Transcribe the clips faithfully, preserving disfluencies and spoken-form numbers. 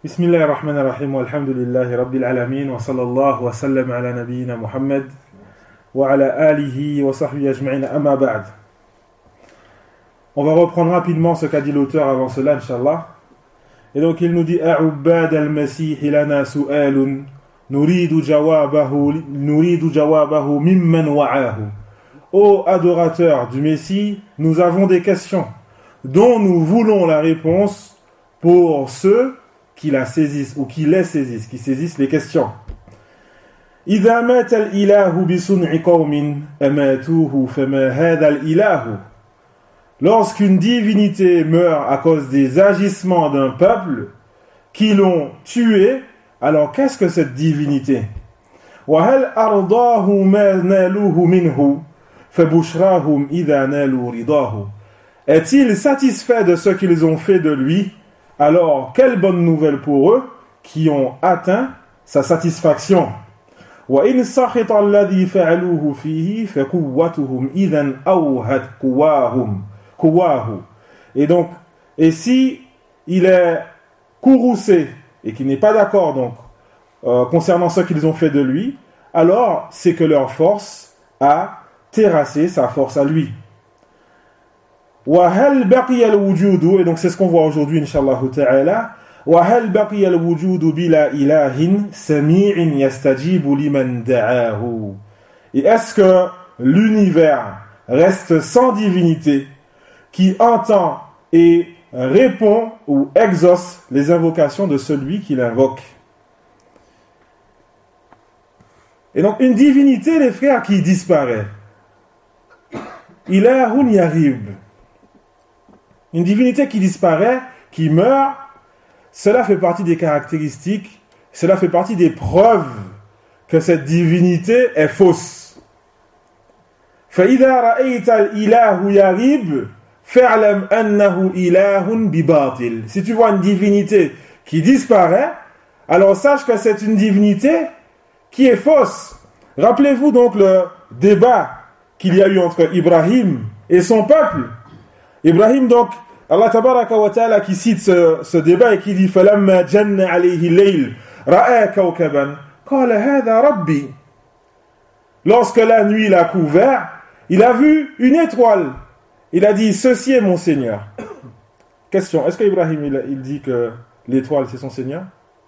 Bismillah ar-Rahman ar-Rahim, walhamdulillahi rabbil alamin, wa sallallahu wa sallam ala nabiyyina Muhammad, wa ala alihi wa sahbihi ajma'ina amma ba'd. On va reprendre rapidement ce qu'a dit l'auteur avant cela, Inch'Allah. Et donc il nous dit A'ubbad al-Masih lana su'alun, nuridu jawabahu, nuridu jawabahu mimman wa'ahu. Ô adorateurs du Messie, nous avons des questions, dont nous voulons la réponse pour ceux qui la saisissent ou qui les saisissent, qui saisissent les questions. إذا مات الإله بصنع قوم أماتوه فما هذا الإله. Lorsqu'une divinité meurt à cause des agissements d'un peuple qui l'ont tué, alors qu'est-ce que cette divinité? وهل أرضاه ما نالوه منه فبشراهم إذا نالوا رضاه. Est-il satisfait de ce qu'ils ont fait de lui? Alors, quelle bonne nouvelle pour eux qui ont atteint sa satisfaction. وَإِنْ سَخِطَ الَّذِي فَعَلُوهُ فِيهِ فَقُوَّتُهُمْ إِذًا أَوْهَتْ قُوَاهُمْ قُوَاهُ. Et donc, et si il est courroucé et qu'il n'est pas d'accord donc euh, concernant ce qu'ils ont fait de lui, alors c'est que leur force a terrassé sa force à lui. وَهَلْ بَقِيَ الْوُجُودُ. Et donc c'est ce qu'on voit aujourd'hui, Inch'Allah ta'ala. وَهَلْ بَقِيَ الْوُجُودُ بِلَا إِلَهٍ سَمِيعٍ يَسْتَجِيبُ لِمَنْ دَعَاهُ. Et est-ce que l'univers reste sans divinité qui entend et répond ou exauce les invocations de celui qui l'invoque? Et donc une divinité, les frères, qui disparaît. Ilahun yarib. Une divinité qui disparaît, qui meurt, cela fait partie des caractéristiques, cela fait partie des preuves que cette divinité est fausse. فَإِذَا رَأَيْتَ الْإِلَهُ يَغِيبُ فَاعْلَمْ أَنَّهُ إِلَهٌ بِبَاطِلٍ. Si tu vois une divinité qui disparaît, alors sache que c'est une divinité qui est fausse. Rappelez-vous donc le débat qu'il y a eu entre Ibrahim et son peuple. Ibrahim donc, Allah tabaraka wa ta'ala qui cite ce, ce débat et qui dit فَلَمَّا جَنَّ عَلَيْهِ اللَّيْلِ رَأَى كَوْكَبًا قَالَ هَذَا رَبِّي. Lorsque la nuit l'a couvert, il a vu une étoile. Il a dit ceci est mon Seigneur. Question, est-ce qu'Ibrahim il, il dit que l'étoile c'est son Seigneur?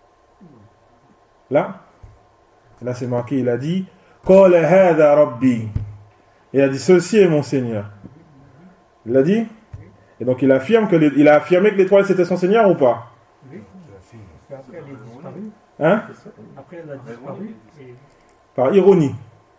Là Là c'est marqué, il a dit قَالَ هَذَا رَبِّي. Il a dit ceci est mon Seigneur. Il l'a dit? Et donc il affirme que les, il a affirmé que l'étoile c'était son Seigneur ou pas? Oui. Après elle a disparu. Hein? Après elle a disparu. Et... Par ironie.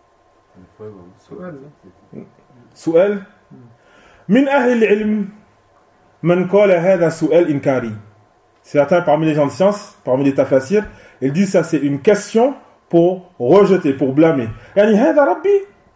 Su'al. Min ahli al-ilm man qala hadha su'al inkari. Certains parmi les gens de science, parmi les tafasirs, ils disent ça c'est une question pour rejeter, pour blâmer. Yani hadha rabbi.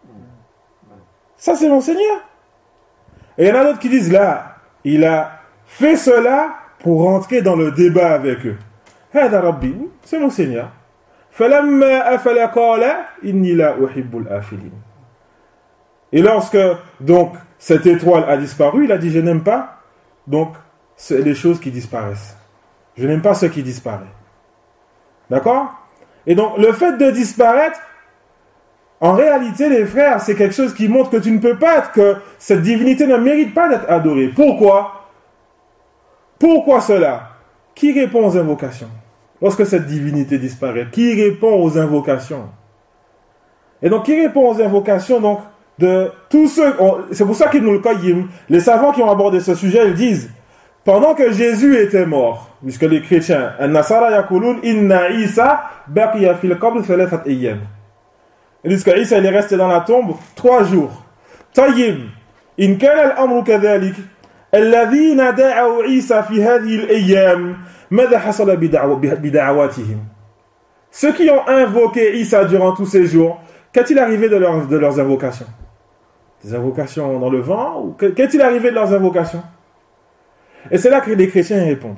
Ça c'est mon Seigneur. Et il y en a d'autres qui disent là, il a fait cela pour rentrer dans le débat avec eux. Hada Rabbi, c'est mon Seigneur. Falamma afala qala inni la uhibbul afilin. Et lorsque donc cette étoile a disparu, il a dit je n'aime pas donc les choses qui disparaissent. Je n'aime pas ce qui disparaît. D'accord? Et donc le fait de disparaître, en réalité, les frères, c'est quelque chose qui montre que tu ne peux pas être, que cette divinité ne mérite pas d'être adorée. Pourquoi? Pourquoi cela? Qui répond aux invocations? Lorsque cette divinité disparaît, qui répond aux invocations? Et donc, qui répond aux invocations, donc, de tous ceux, c'est pour ça qu'ils nous le qayyim, les savants qui ont abordé ce sujet, ils disent, pendant que Jésus était mort, puisque les chrétiens, an-nasara yakulun inna Isa baqiya fil qabr thalathat ayyam. Ils disent qu'Isa il est resté dans la tombe trois jours. Tayyib, in kana al-amru kadhalik, alladhina da'u Isa fi hadhihi al-ayyam, madha hasala bi da'awatihim. Ceux qui ont invoqué Isa durant tous ces jours, qu'est-il arrivé de, leur, de leurs invocations? Des invocations dans le vent ou qu'est-il arrivé de leurs invocations? Et c'est là que les chrétiens répondent.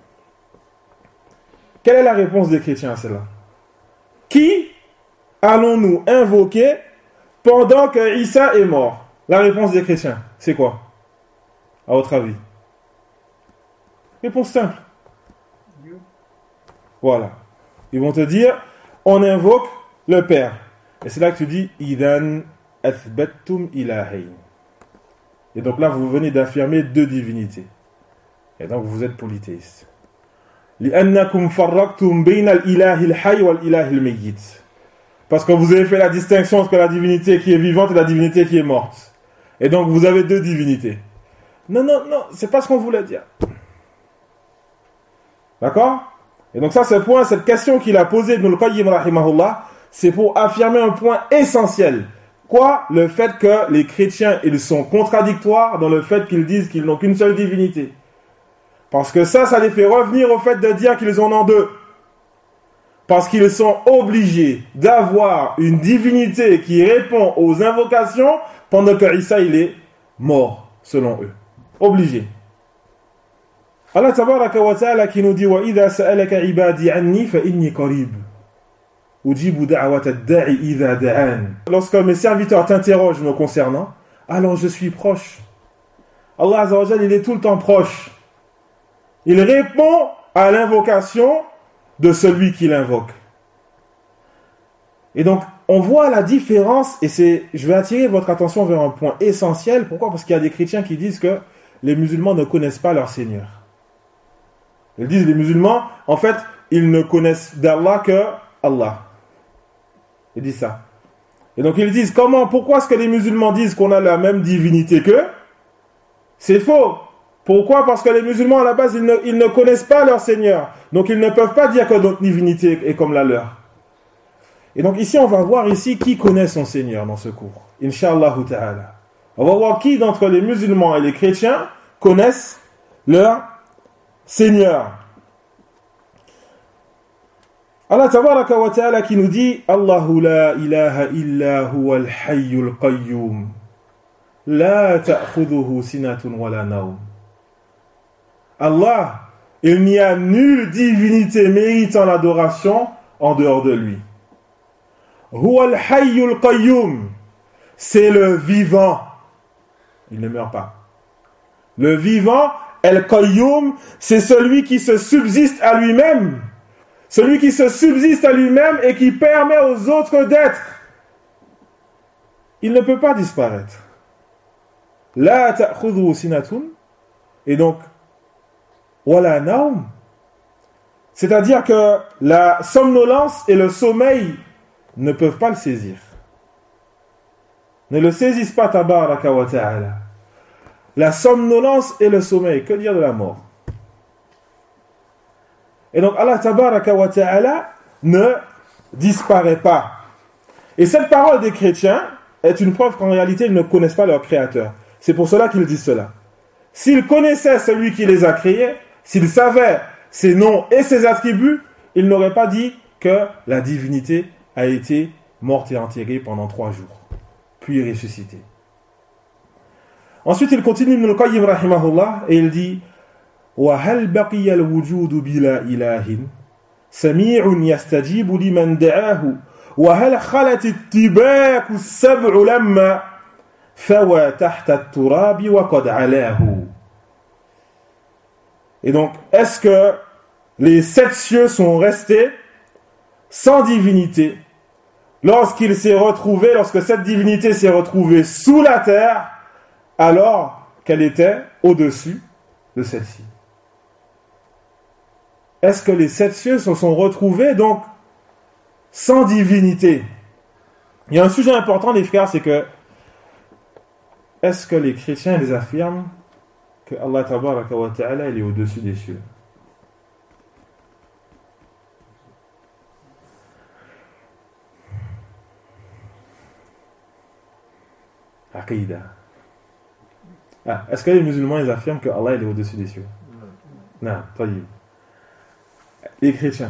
Quelle est la réponse des chrétiens à cela? Qui allons-nous invoquer pendant que Isa est mort? La réponse des chrétiens, c'est quoi? À votre avis? Réponse simple. Voilà. Ils vont te dire, on invoque le Père. Et c'est là que tu dis, idan athbattum ilahayn. Et donc là, vous venez d'affirmer deux divinités. Et donc vous êtes polythéiste. لأنكم فرقتم بين الإله الحي والإله الميت. Parce que vous avez fait la distinction entre la divinité qui est vivante et la divinité qui est morte. Et donc vous avez deux divinités. Non, non, non, c'est pas ce qu'on voulait dire. D'accord? Et donc ça, ce point, cette question qu'il a posée Ibn al-Qayyim rahimahullah, c'est pour affirmer un point essentiel. Quoi? Le fait que les chrétiens, ils sont contradictoires dans le fait qu'ils disent qu'ils n'ont qu'une seule divinité. Parce que ça, ça les fait revenir au fait de dire qu'ils en ont deux. Parce qu'ils sont obligés d'avoir une divinité qui répond aux invocations pendant que Isa, il est mort, selon eux. Obligé. Allah tabaraka wa ta'ala qui nous dit وَإِذَا سَأَلَكَ عِبَادِي عَنِّي فَإِنِّي قَرِيبٌ أُجِيبُ دَعْوَةَ الدَّاعِ إِذَا دَعَانِ. Lorsque mes serviteurs t'interrogent me concernant, alors je suis proche. Allah Azza wa Jalla, il est tout le temps proche. Il répond à l'invocation de celui qui l'invoque. Et donc, on voit la différence, et c'est, je vais attirer votre attention vers un point essentiel. Pourquoi? Parce qu'il y a des chrétiens qui disent que les musulmans ne connaissent pas leur Seigneur. Ils disent, les musulmans, en fait, ils ne connaissent d'Allah que Allah. Ils disent ça. Et donc, ils disent, comment, pourquoi est-ce que les musulmans disent qu'on a la même divinité qu'eux? C'est faux. Pourquoi? Parce que les musulmans, à la base, ils ne, ils ne connaissent pas leur Seigneur. Donc, ils ne peuvent pas dire que notre divinité est comme la leur. Et donc, ici, on va voir ici qui connaît son Seigneur dans ce cours. Inch'Allah ta'ala. On va voir qui d'entre les musulmans et les chrétiens connaissent leur Seigneur. Allah tabaraka wa ta'ala qui nous dit Allahu la ilaha illa huwa al-hayyul qayyum la ta'khudhuhu sinatun wa la nawm. Allah, il n'y a nulle divinité méritant l'adoration en dehors de lui. Huwa al-hayyul qayyum, c'est le vivant. Il ne meurt pas. Le vivant, al-qayyum, c'est celui qui se subsiste à lui-même. Celui qui se subsiste à lui-même et qui permet aux autres d'être. Il ne peut pas disparaître. La ta'khudhu sinatun. Et donc, wala naum. C'est-à-dire que la somnolence et le sommeil ne peuvent pas le saisir. Ne le saisissent pas, tabaraka wa ta'ala. La somnolence et le sommeil, que dire de la mort? Et donc Allah tabaraka wa ta'ala ne disparaît pas. Et cette parole des chrétiens est une preuve qu'en réalité ils ne connaissent pas leur créateur. C'est pour cela qu'ils disent cela. S'ils connaissaient celui qui les a créés, s'ils savaient ses noms et ses attributs, ils n'auraient pas dit que la divinité a été morte et enterrée pendant trois jours, puis ressuscitée. Ensuite il continue Ibn al-Qayyim rahimahullah et il dit وهل بقي الوجود بلا إله سميع يستجيب لمن دعاه وهل خلت الطباق السبع لما فوى تحت التراب وقد علاه. Et donc, est-ce que les sept cieux sont restés sans divinité lorsqu'il s'est retrouvé, lorsque cette divinité s'est retrouvée sous la terre, alors qu'elle était au-dessus de celle-ci? Est-ce que les sept cieux se sont retrouvés donc sans divinité? Il y a un sujet important, les frères, c'est que est-ce que les chrétiens les affirment que Allah tabaraka wa ta'ala il est au-dessus des cieux? Aqida. Ah, est-ce que les musulmans ils affirment que Allah il est au-dessus des cieux? Non, pas du tout. Les chrétiens.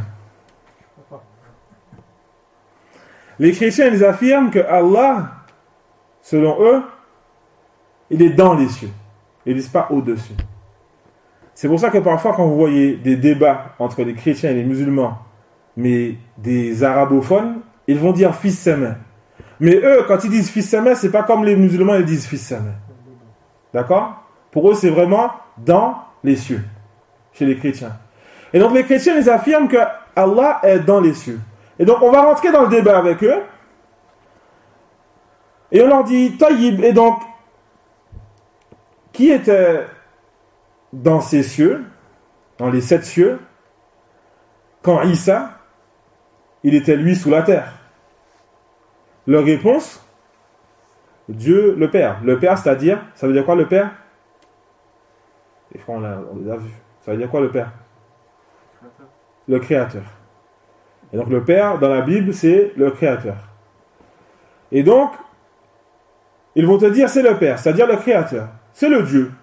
Les chrétiens, ils affirment que Allah, selon eux, il est dans les cieux. Ils ne disent pas au-dessus. C'est pour ça que parfois, quand vous voyez des débats entre les chrétiens et les musulmans, mais des arabophones, ils vont dire fils saint. Mais eux, quand ils disent fils saint, c'est pas comme les musulmans, ils disent fils saint. D'accord? Pour eux, c'est vraiment dans les cieux, chez les chrétiens. Et donc les chrétiens, ils affirment que Allah est dans les cieux. Et donc, on va rentrer dans le débat avec eux. Et on leur dit, Taïb, et donc, qui était dans ces cieux, dans les sept cieux, quand Isa, il était lui sous la terre? Leur réponse, Dieu le Père. Le Père, c'est-à-dire, ça veut dire quoi le Père? Et on, l'a, on les a vus. Ça veut dire quoi le Père? Le Créateur. Et donc le Père, dans la Bible, c'est le Créateur. Et donc, ils vont te dire c'est le Père, c'est-à-dire le Créateur. C'est le Dieu.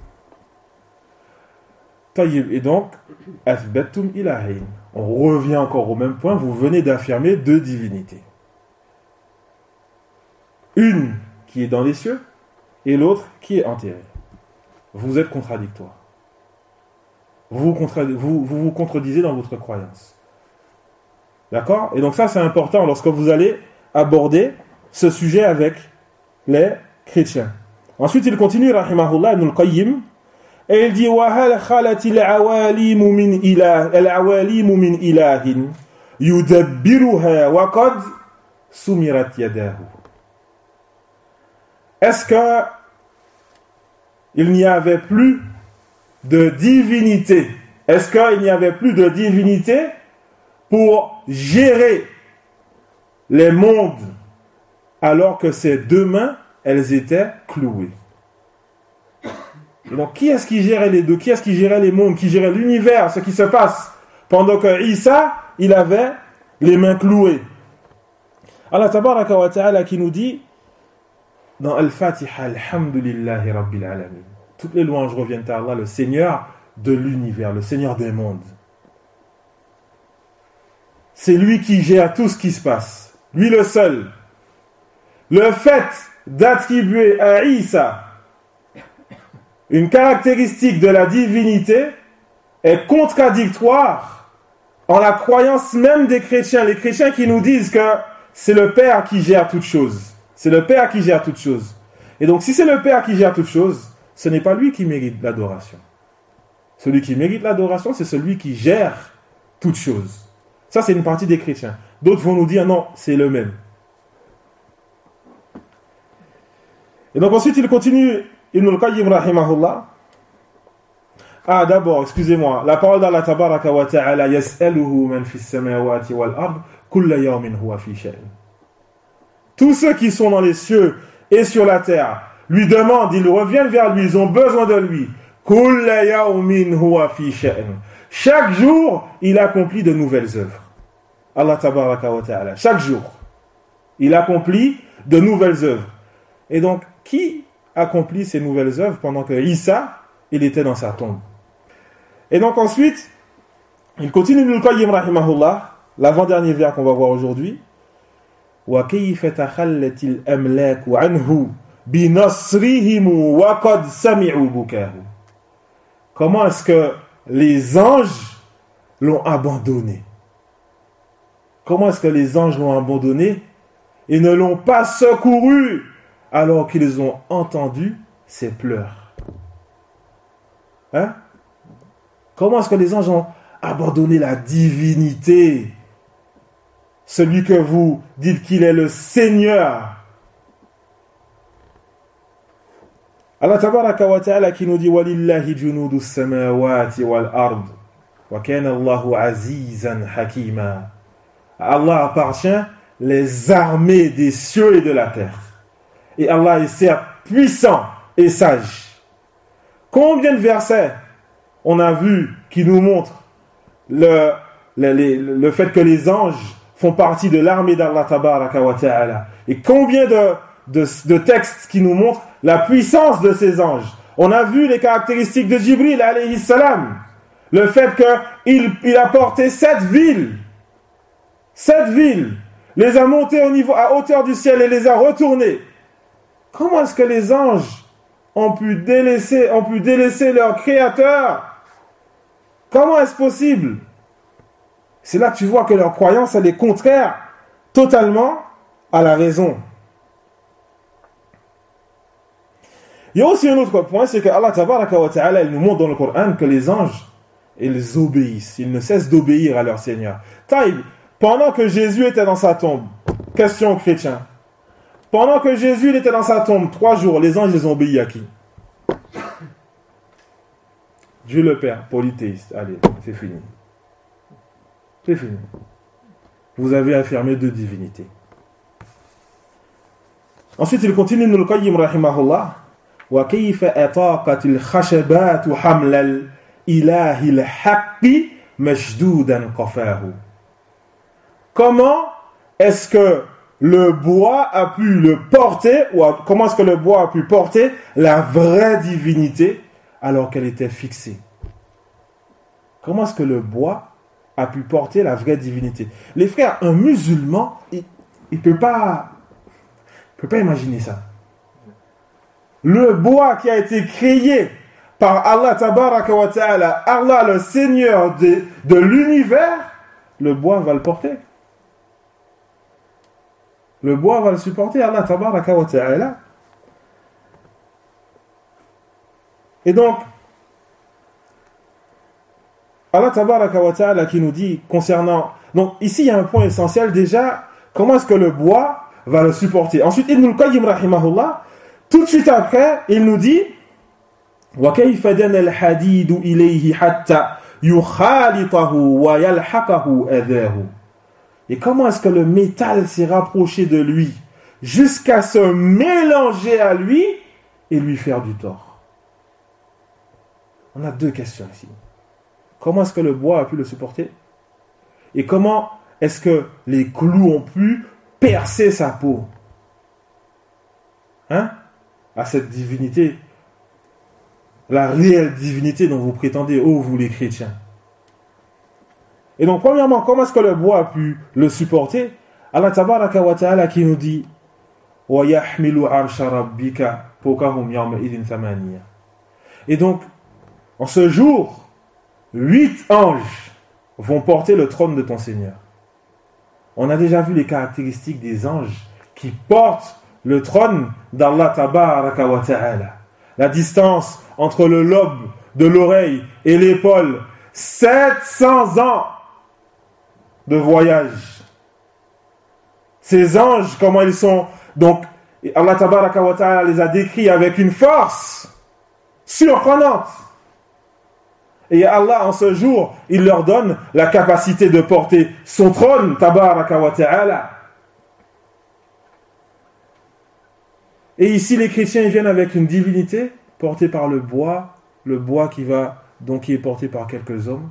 Et donc, Athbattum ilahayn. On revient encore au même point, vous venez d'affirmer deux divinités. Une qui est dans les cieux et l'autre qui est enterrée. Vous êtes contradictoires. Vous vous, contra- vous, vous vous contredisez dans votre croyance. D'accord? Et donc ça, c'est important lorsque vous allez aborder ce sujet avec les chrétiens. Ensuite, il continue, rahimahullah, Ibn al-Qayyim, et il dit وَهَلْ خَلَتِ الْعَوَالِيمُ مِنْ إِلَهٍ الْعَوَالِيمُ مِنْ إِلَهٍ يُدَبِّرُهَا وَقَدْ سُمِرَتْ يَدَاهُ. Est-ce que il n'y avait plus de divinité? Est-ce qu'il n'y avait plus de divinité pour gérer les mondes alors que ces deux mains, elles étaient clouées? Et donc, qui est-ce qui gérait les deux? Qui est-ce qui gérait les mondes? Qui gérait l'univers, ce qui se passe? Pendant que Isa, il avait les mains clouées. Allah tabaraka wa ta'ala qui nous dit dans Al-Fatiha, Alhamdulillahi Rabbil Alamin. Toutes les louanges reviennent à Allah, le Seigneur de l'univers, le Seigneur des mondes. C'est lui qui gère tout ce qui se passe. Lui le seul. Le fait d'attribuer à Isa une caractéristique de la divinité est contradictoire en la croyance même des chrétiens. Les chrétiens qui nous disent que c'est le Père qui gère toutes choses. C'est le Père qui gère toutes choses. Et donc, si c'est le Père qui gère toutes choses, ce n'est pas lui qui mérite l'adoration. Celui qui mérite l'adoration, c'est celui qui gère toutes choses. Ça, c'est une partie des chrétiens. D'autres vont nous dire, non, c'est le même. Et donc, ensuite, il continue, Ibn al-Qayyim rahimahullah. Ah, d'abord, excusez-moi, la parole d'Allah tabaraka wa ta'ala, yas'aluhu man fis samawati wal ard, kulla yawmin huwa fi sha'in. Tous ceux qui sont dans les cieux et sur la terre lui demandent, ils reviennent vers lui, ils ont besoin de lui. Kulla yawmin huwa fi sha'in. Chaque jour, il accomplit de nouvelles œuvres. Allah tabaraka wa ta'ala. Chaque jour, il accomplit de nouvelles œuvres. Et donc, qui accomplit ces nouvelles œuvres pendant que Isa, il était dans sa tombe? Et donc ensuite, il continue Ibn al-Qayyim rahimahullah, l'avant-dernier vers qu'on va voir aujourd'hui. وَكَيْفَ تَخَلَّتِ الْأَمْلَاكُ عَنْهُ بِنَصْرِهِمُ وَقَدْ سَمِعُوا بُكَاهُ. Comment est-ce que les anges l'ont abandonné? Comment est-ce que les anges l'ont abandonné et ne l'ont pas secouru alors qu'ils ont entendu ses pleurs? Hein? Comment est-ce que les anges ont abandonné la divinité? Celui que vous dites qu'il est le Seigneur. Allah tabaraka wa ta'ala qui nous dit walillahi junudu samawati wal ard wa kana Allahu azizan hakima. À Allah appartient les armées des cieux et de la terre. Et Allah est certes puissant et sage. Combien de versets on a vu qui nous montrent le, le, le, le fait que les anges font partie de l'armée d'Allah tabaraka wa ta'ala. Et combien de, de, de textes qui nous montrent la puissance de ces anges. On a vu les caractéristiques de Jibril alayhi salam. Le fait qu'il il a porté sept villes. Sept villes. Les a montées au niveau, à hauteur du ciel et les a retournées. Comment est-ce que les anges ont pu délaisser, ont pu délaisser leur créateur? Comment est-ce possible? C'est là que tu vois que leur croyance, elle est contraire totalement à la raison. Il y a aussi un autre point, c'est que Allah tabaraka wa ta'ala, il nous montre dans le Coran que les anges, ils obéissent, ils ne cessent d'obéir à leur Seigneur. Taïb, pendant que Jésus était dans sa tombe, question aux chrétiens, pendant que Jésus il était dans sa tombe, trois jours, les anges les ont obéi à qui? Dieu le Père, polythéiste. Allez, c'est fini. C'est fini. Vous avez affirmé deux divinités. Ensuite, il continue, Ibn al-Qayyim rahimahullah, wa kayfa ataqat al-khashabat hamla al-ilahi al-haqqi mashdoudan qafahu. Comment est-ce que le bois a pu le porter, ou a, comment est-ce que le bois a pu porter la vraie divinité alors qu'elle était fixée? Comment est-ce que le bois a pu porter la vraie divinité? Les frères, un musulman, il ne peut pas, il peut pas imaginer ça. Le bois qui a été créé par Allah tabaraka wa ta'ala, Allah le Seigneur de, de l'univers, le bois va le porter. Le bois va le supporter, Allah tabaraka wa ta'ala. Et donc, Allah tabaraka wa ta'ala qui nous dit concernant... Donc ici il y a un point essentiel déjà, comment est-ce que le bois va le supporter. Ensuite Ibn al-Qayyim rahimahullah, tout de suite après, il nous dit وَكَيْفَ دَنَ الْحَدِيدُ إِلَيْهِ حَتَّى يُخَالِطَهُ وَيَلْحَقَهُ أَذَاهُ. Et comment est-ce que le métal s'est rapproché de lui jusqu'à se mélanger à lui et lui faire du tort. On a deux questions ici. Comment est-ce que le bois a pu le supporter? Et comment est-ce que les clous ont pu percer sa peau? Hein? À cette divinité, la réelle divinité dont vous prétendez, oh vous les chrétiens. Et donc premièrement, comment est-ce que le bois a pu le supporter? Allah tabaraka wa ta'ala qui nous dit wa yahmilu arsha rabbika fawqahum yawma idhin thamaniya. Et donc en ce jour, huit anges vont porter le trône de ton Seigneur. On a déjà vu les caractéristiques des anges qui portent le trône d'Allah tabaraka wa ta'ala. La distance entre le lobe de l'oreille et l'épaule, sept cents ans de voyage. Ces anges, comment ils sont, donc Allah tabaraka wa ta'ala les a décrits avec une force surprenante. Et Allah, en ce jour, il leur donne la capacité de porter son trône, tabaraka wa ta'ala. Et ici, les chrétiens viennent avec une divinité portée par le bois, le bois qui va, donc qui est porté par quelques hommes.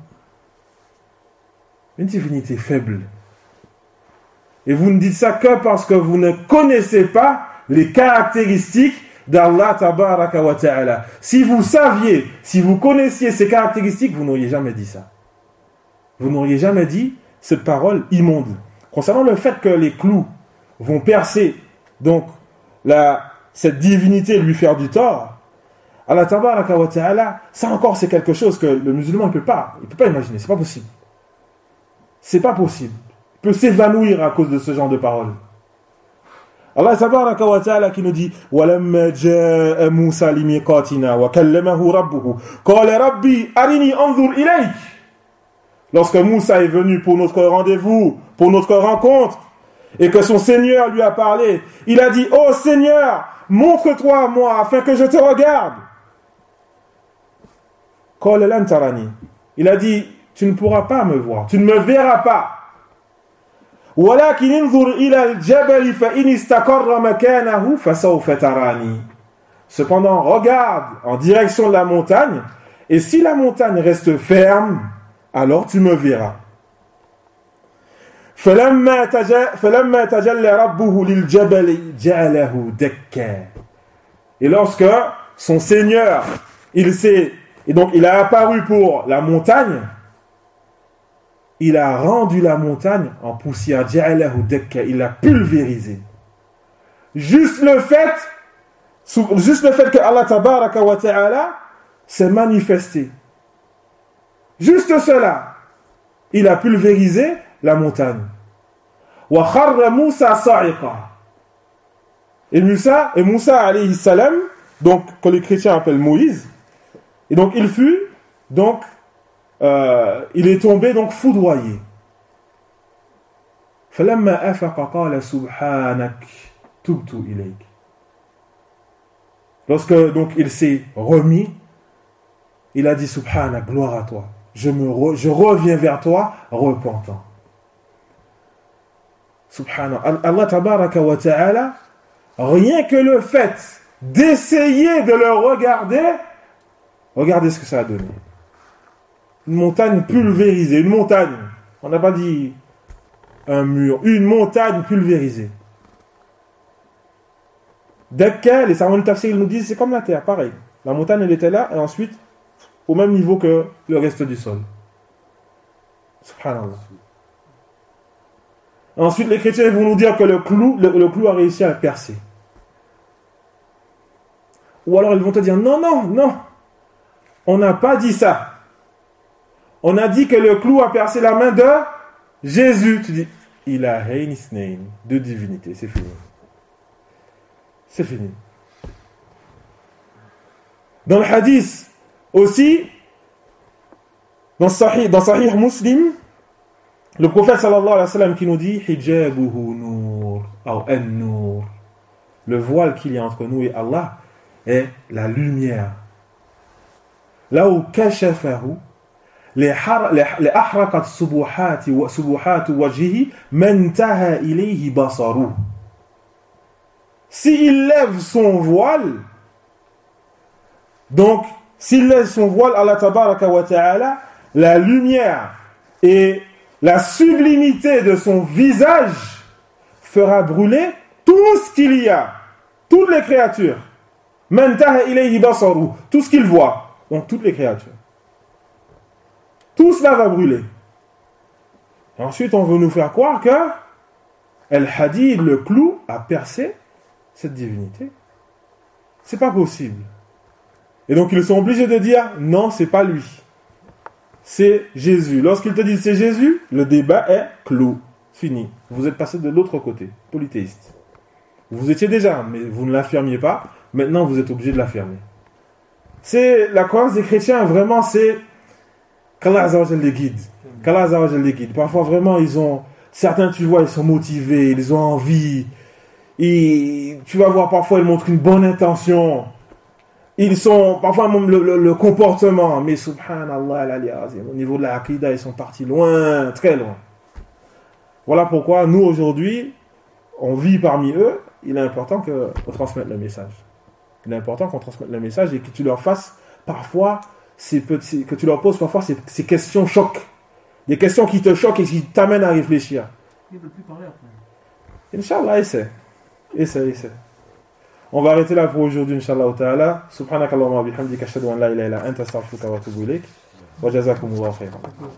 Une divinité faible. Et vous ne dites ça que parce que vous ne connaissez pas les caractéristiques d'Allah tabaraka wa ta'ala. Si vous saviez, si vous connaissiez ces caractéristiques, vous n'auriez jamais dit ça. Vous n'auriez jamais dit cette parole immonde. Concernant le fait que les clous vont percer, donc, la, cette divinité lui faire du tort, Allah tabaraka wa ta'ala, ça encore c'est quelque chose que le musulman ne peut pas, il peut pas imaginer, c'est pas possible. C'est pas possible. Il peut s'évanouir à cause de ce genre de paroles. Allah tabaraka wa ta'ala qui nous dit وَلَمَّا جَاءَ مُوسَى لِمِيقَاتِنَا وَكَلَّمَهُ رَبُّهُ قَالَ رَبِّي أَرِنِي أَنظُرْ إِلَيْكَ. Lorsque Moussa est venu pour notre rendez-vous, pour notre rencontre, et que son Seigneur lui a parlé, il a dit, oh Seigneur, montre-toi à moi afin que je te regarde. قَالَ لَنْ تَرَنِي. Il a dit, tu ne pourras pas me voir, tu ne me verras pas. وَلَكِنْ انظُرْ إِلَى الْجَبَلِ فَإِنِ اسْتَقَرَّ مَكَانَهُ فَسَوْفَ تَرَانِي. Cependant, regarde en direction de la montagne, et si la montagne reste ferme, alors tu me verras. فَلَمَّا تَجَلَّ رَبُّهُ لِلْجَبَلِ جَعَلَهُ دَكًّا. Et lorsque son Seigneur, il s'est, et donc il a apparu pour la montagne, il a rendu la montagne en poussière. جَعَلَهُ دَكًّا. Il l'a pulvérisé. Juste le fait, juste le fait que Allah tabaraka wa ta'ala s'est manifesté. Juste cela, il a pulvérisé la montagne. وَخَرَّ مُوسَى صَعِقًا. Et Moussa, et Moussa alayhi salam, donc que les chrétiens appellent Moïse, et donc il fut donc euh, il est tombé donc foudroyé. فلما أفق قال سبحانك تبت إليك. Lorsque donc il s'est remis, il a dit Subhanak, gloire à toi. Je me re, je reviens vers toi repentant. Subhanallah. Allah tabaraka wa ta'ala, rien que le fait d'essayer de le regarder, regardez ce que ça a donné. Une montagne pulvérisée, une montagne. On n'a pas dit un mur, une montagne pulvérisée. Dakka, les savants de tafsir ils nous disent c'est comme la terre, pareil. La montagne elle était là et ensuite au même niveau que le reste du sol. Subhanallah. Ensuite les chrétiens vont nous dire que le clou, le, le clou a réussi à percer. Ou alors ils vont te dire non, non, non. On n'a pas dit ça. On a dit que le clou a percé la main de Jésus. Tu dis Ilahayn Isnayn, deux divinités, c'est fini. C'est fini. Dans le hadith aussi, dans Sahih, dans Sahih Muslim, le prophète sallallahu alayhi wa sallam qui nous dit Hijabuhu nur, ou an-nur. Le voile qu'il y a entre nous et Allah est la lumière. Là où kashafahu لأحرقت سبحات وسبحات وجهه ما انتهى إليه بصره. S'il lève son voile, donc s'il lève son voile, Allah tabaraka wa ta'ala, la lumière et la sublimité de son visage fera brûler tout ce qu'il y a, toutes les créatures. Man intaha ilayhi basaru, tout ce qu'il voit, donc toutes les créatures. Tout cela va brûler. Et ensuite, on veut nous faire croire que Al-Hadid, le clou, a percé cette divinité. C'est pas possible. Et donc, ils sont obligés de dire non, c'est pas lui. C'est Jésus. Lorsqu'ils te disent c'est Jésus, le débat est clos. Fini. Vous êtes passé de l'autre côté, polythéiste. Vous étiez déjà, mais vous ne l'affirmiez pas. Maintenant, vous êtes obligé de l'affirmer. C'est la croyance des chrétiens, vraiment, c'est qu'Allah Azza wa Jalla les guide. Qu'Allah Azza wa Jalla les guide. Parfois, vraiment, ils ont... Certains, tu vois, ils sont motivés, ils ont envie. Et tu vas voir, parfois, ils montrent une bonne intention. Ils sont... Parfois, même le, le, le comportement. Mais, subhanallah, au niveau de la aqidah, ils sont partis loin, très loin. Voilà pourquoi, nous, aujourd'hui, on vit parmi eux. Il est important qu'on transmette le message. Il est important qu'on transmette le message et que tu leur fasses, parfois... Ces petits, que tu leur poses parfois ces, ces questions choquent. Des questions qui te choquent et qui t'amènent à réfléchir. Il ne peut plus parler après. Inch'Allah, essaie. Essaie, essaie. On va arrêter là pour aujourd'hui, Inch'Allah ta'ala. Subhanakallahumma bihamdika ashhadu an la ilaha illa anta astaghfiruka wa atubu ilayk. Wa jazakumullahu khairan.